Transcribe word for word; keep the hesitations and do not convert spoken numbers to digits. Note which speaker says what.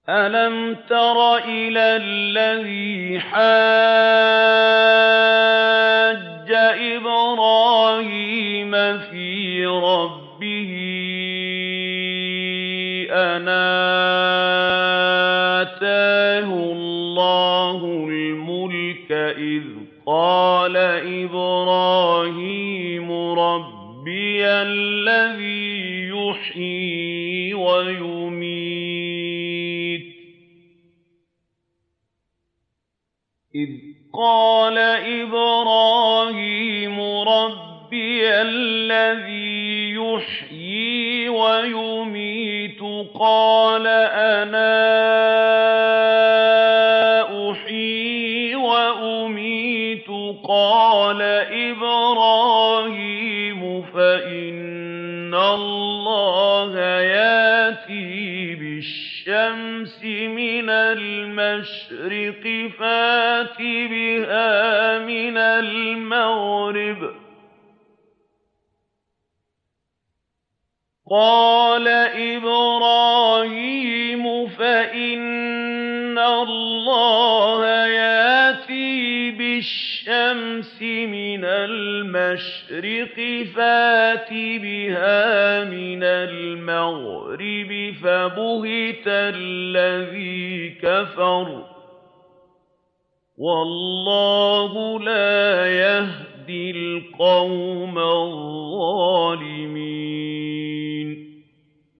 Speaker 1: أَلَمْ تَرَ إِلَى الَّذِي حَاجَّ إِبْرَاهِيمَ فِي رَبِّهِ أَنْ آتَاهُ اللَّهُ الْمُلْكَ إِذْ قَالَ إِبْرَاهِيمُ رَبِّيَ الَّذِي يُحْيِي وَيُمِيتُ إذ قال إبراهيم ربي الذي يحيي ويميت قال أنا أحيي وأميت قال إبراهيم فإن الله ياتي بالشمس من المشرق فات بها من المغرب قال إبراهيم فإن الله ياتي بالشمس من المشرق فات بها من المغرب فبهت الذي كفر والله لا يهدي القوم الظالمين